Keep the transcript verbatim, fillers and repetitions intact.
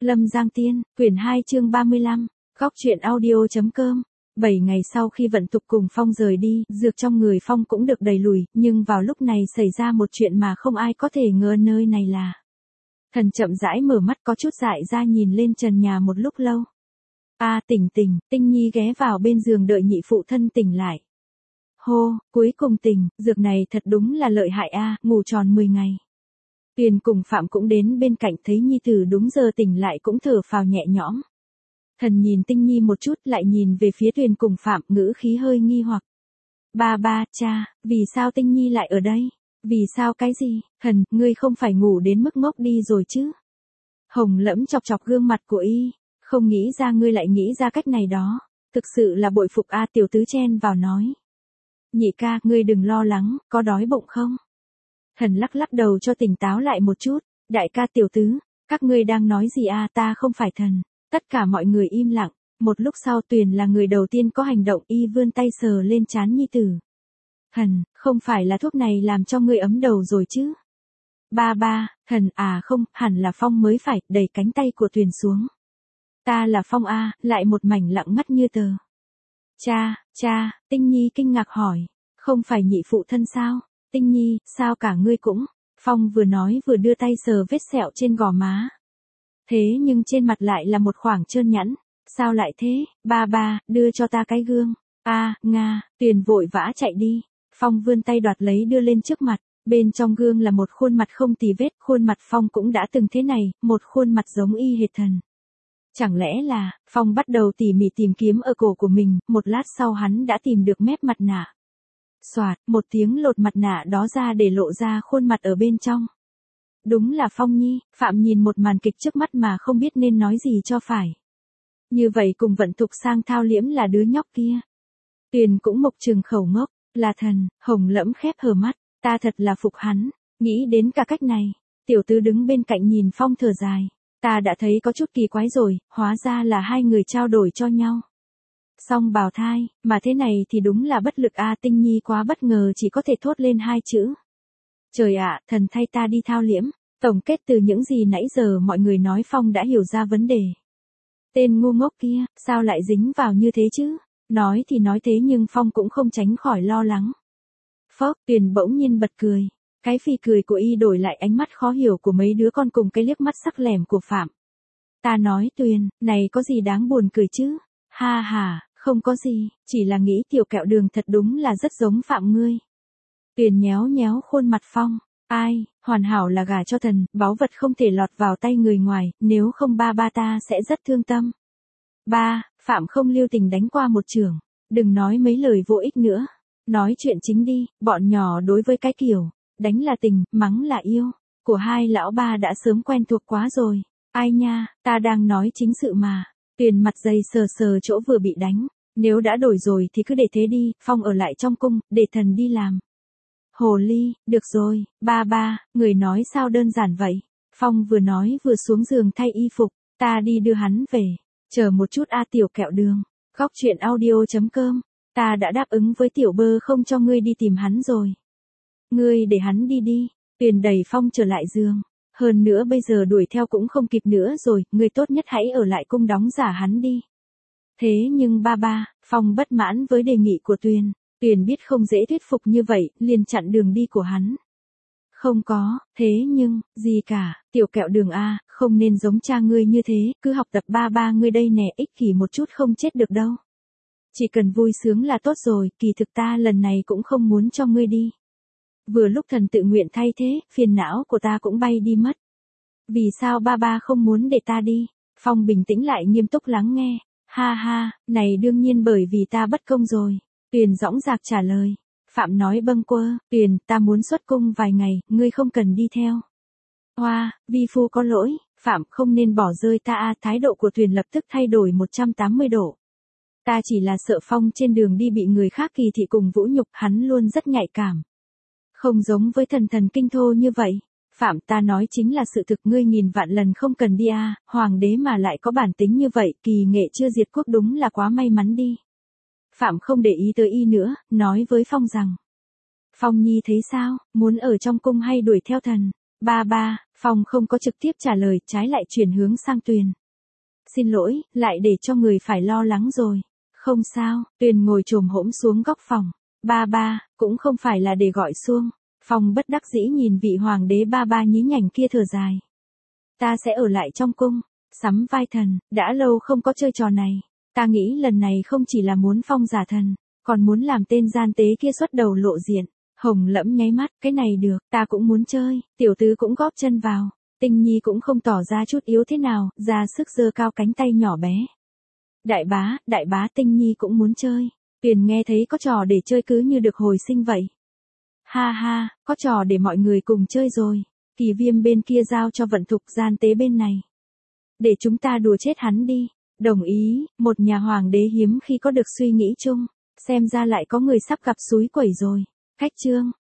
Lâm Giang Tiên, quyển hai chương ba mươi lăm, góc truyện audio chấm com. Bảy ngày sau khi Vận Tục cùng Phong rời đi, dược trong người Phong cũng được đẩy lùi, nhưng vào lúc này xảy ra một chuyện mà không ai có thể ngờ nơi này là. Thần chậm rãi mở mắt có chút dại ra nhìn lên trần nhà một lúc lâu. A à, tỉnh tỉnh, Tinh Nhi ghé vào bên giường đợi nhị phụ thân tỉnh lại. Hô, cuối cùng tỉnh, dược này thật đúng là lợi hại a, à, ngủ tròn mười ngày. Tuyền cùng Phạm cũng đến bên cạnh thấy Nhi tử đúng giờ tỉnh lại cũng thở phào nhẹ nhõm. Thần nhìn Tinh Nhi một chút lại nhìn về phía Tuyền cùng Phạm ngữ khí hơi nghi hoặc. Ba ba, cha, vì sao Tinh Nhi lại ở đây? Vì sao cái gì? Thần, ngươi không phải ngủ đến mức ngốc đi rồi chứ? Hồng Lẫm chọc chọc gương mặt của y, không nghĩ ra ngươi lại nghĩ ra cách này đó, thực sự là bội phục a. À, tiểu tứ chen vào nói. Nhị ca, ngươi đừng lo lắng, có đói bụng không? Thần lắc lắc đầu cho tỉnh táo lại một chút, đại ca tiểu tứ, các ngươi đang nói gì a? À, ta không phải thần. Tất cả mọi người im lặng, một lúc sau Tuyền là người đầu tiên có hành động, y vươn tay sờ lên trán Nhi tử. Thần, không phải là thuốc này làm cho ngươi ấm đầu rồi chứ? Ba ba, thần à không, hẳn là Phong mới phải, đẩy cánh tay của Tuyền xuống. Ta là Phong a, lại một mảnh lặng mắt như tờ. Cha, cha, Tinh Nhi kinh ngạc hỏi, không phải nhị phụ thân sao? Tinh Nhi, sao cả ngươi cũng? Phong vừa nói vừa đưa tay sờ vết sẹo trên gò má. Thế nhưng trên mặt lại là một khoảng trơn nhẵn. Sao lại thế? Ba ba, đưa cho ta cái gương. A, à, Nga, Tuyền vội vã chạy đi. Phong vươn tay đoạt lấy đưa lên trước mặt. Bên trong gương là một khuôn mặt không tì vết. Khuôn mặt Phong cũng đã từng thế này, một khuôn mặt giống y hệt thần. Chẳng lẽ là, Phong bắt đầu tỉ mỉ tìm kiếm ở cổ của mình, một lát sau hắn đã tìm được mép mặt nạ. Xoạt, một tiếng lột mặt nạ đó ra để lộ ra khuôn mặt ở bên trong. Đúng là Phong Nhi. Phạm nhìn một màn kịch trước mắt mà không biết nên nói gì cho phải. Như vậy cùng Vận Tục sang thao liễm là đứa nhóc kia. Tuyền cũng mộc trừng khẩu ngốc, là thần. Hồng Lẫm khép hờ mắt, ta thật là phục hắn, nghĩ đến cả cách này. Tiểu tứ đứng bên cạnh nhìn Phong thở dài, ta đã thấy có chút kỳ quái rồi, hóa ra là hai người trao đổi cho nhau. Song bào thai, mà thế này thì đúng là bất lực a. À, Tinh Nhi quá bất ngờ chỉ có thể thốt lên hai chữ. Trời ạ, à, thần thay ta đi thao liễm. Tổng kết từ những gì nãy giờ mọi người nói Phong đã hiểu ra vấn đề. Tên ngu ngốc kia, sao lại dính vào như thế chứ? Nói thì nói thế nhưng Phong cũng không tránh khỏi lo lắng. Phốc, Tuyền bỗng nhiên bật cười. Cái phì cười của y đổi lại ánh mắt khó hiểu của mấy đứa con cùng cái liếc mắt sắc lẻm của Phạm. Ta nói Tuyền, này có gì đáng buồn cười chứ? Ha ha, không có gì, chỉ là nghĩ tiểu kẹo đường thật đúng là rất giống Phạm ngươi. Tuyền nhéo nhéo khuôn mặt Phong, ai, hoàn hảo là gả cho thần, báu vật không thể lọt vào tay người ngoài, nếu không ba ba ta sẽ rất thương tâm. Ba, Phạm không lưu tình đánh qua một chưởng, đừng nói mấy lời vô ích nữa, nói chuyện chính đi, bọn nhỏ đối với cái kiểu, đánh là tình, mắng là yêu, của hai lão ba đã sớm quen thuộc quá rồi, ai nha, ta đang nói chính sự mà. Tuyền mặt dày sờ sờ chỗ vừa bị đánh, nếu đã đổi rồi thì cứ để thế đi, Phong ở lại trong cung, để thần đi làm. Hồ ly, được rồi, ba ba, người nói sao đơn giản vậy? Phong vừa nói vừa xuống giường thay y phục, ta đi đưa hắn về, chờ một chút a. À, tiểu kẹo đường, góc truyện audio chấm com, ta đã đáp ứng với tiểu bơ không cho ngươi đi tìm hắn rồi. Ngươi để hắn đi đi. Tuyền đẩy Phong trở lại giường, hơn nữa bây giờ đuổi theo cũng không kịp nữa rồi, ngươi tốt nhất hãy ở lại cung đóng giả hắn đi. Thế nhưng ba ba, Phong bất mãn với đề nghị của Tuyền. Tuyền biết không dễ thuyết phục như vậy, liền chặn đường đi của hắn. Không có, thế nhưng, gì cả, tiểu kẹo đường a, không nên giống cha ngươi như thế, cứ học tập ba ba ngươi đây nè, ích kỷ một chút không chết được đâu. Chỉ cần vui sướng là tốt rồi, kỳ thực ta lần này cũng không muốn cho ngươi đi. Vừa lúc thần tự nguyện thay thế, phiền não của ta cũng bay đi mất. Vì sao ba ba không muốn để ta đi? Phong bình tĩnh lại nghiêm túc lắng nghe. Ha ha, này đương nhiên bởi vì ta bất công rồi. Tuyền dõng dạc trả lời. Phạm nói bâng quơ, Tuyền, ta muốn xuất cung vài ngày, ngươi không cần đi theo. Hoa, vi phu có lỗi, Phạm không nên bỏ rơi ta a. Thái độ của Tuyền lập tức thay đổi một trăm tám mươi độ. Ta chỉ là sợ Phong trên đường đi bị người khác kỳ thị cùng vũ nhục, hắn luôn rất nhạy cảm. Không giống với thần thần kinh thô như vậy. Phạm, ta nói chính là sự thực, ngươi nghìn vạn lần không cần đi a. Hoàng đế mà lại có bản tính như vậy, kỳ nghệ chưa diệt quốc đúng là quá may mắn đi. Phạm không để ý tới y nữa, nói với Phong rằng. Phong Nhi thấy sao, muốn ở trong cung hay đuổi theo thần? Ba ba, Phong không có trực tiếp trả lời, trái lại chuyển hướng sang Tuyền. Xin lỗi, lại để cho người phải lo lắng rồi. Không sao, Tuyền ngồi chồm hổm xuống góc phòng. Ba ba, cũng không phải là để gọi xuông. Phong bất đắc dĩ nhìn vị hoàng đế ba ba nhí nhảnh kia thở dài. Ta sẽ ở lại trong cung, sắm vai thần, đã lâu không có chơi trò này. Ta nghĩ lần này không chỉ là muốn Phong giả thần, còn muốn làm tên gian tế kia xuất đầu lộ diện. Hồng Lẫm nháy mắt, cái này được, ta cũng muốn chơi, tiểu tứ cũng góp chân vào. Tinh Nhi cũng không tỏ ra chút yếu thế nào, ra sức giơ cao cánh tay nhỏ bé. Đại bá, đại bá Tinh Nhi cũng muốn chơi. Tuyền nghe thấy có trò để chơi cứ như được hồi sinh vậy. Ha ha, có trò để mọi người cùng chơi rồi. Kỳ Viêm bên kia giao cho Vận Thục, gian tế bên này. Để chúng ta đùa chết hắn đi. Đồng ý, một nhà hoàng đế hiếm khi có được suy nghĩ chung. Xem ra lại có người sắp gặp xúi quẩy rồi. Khách trương,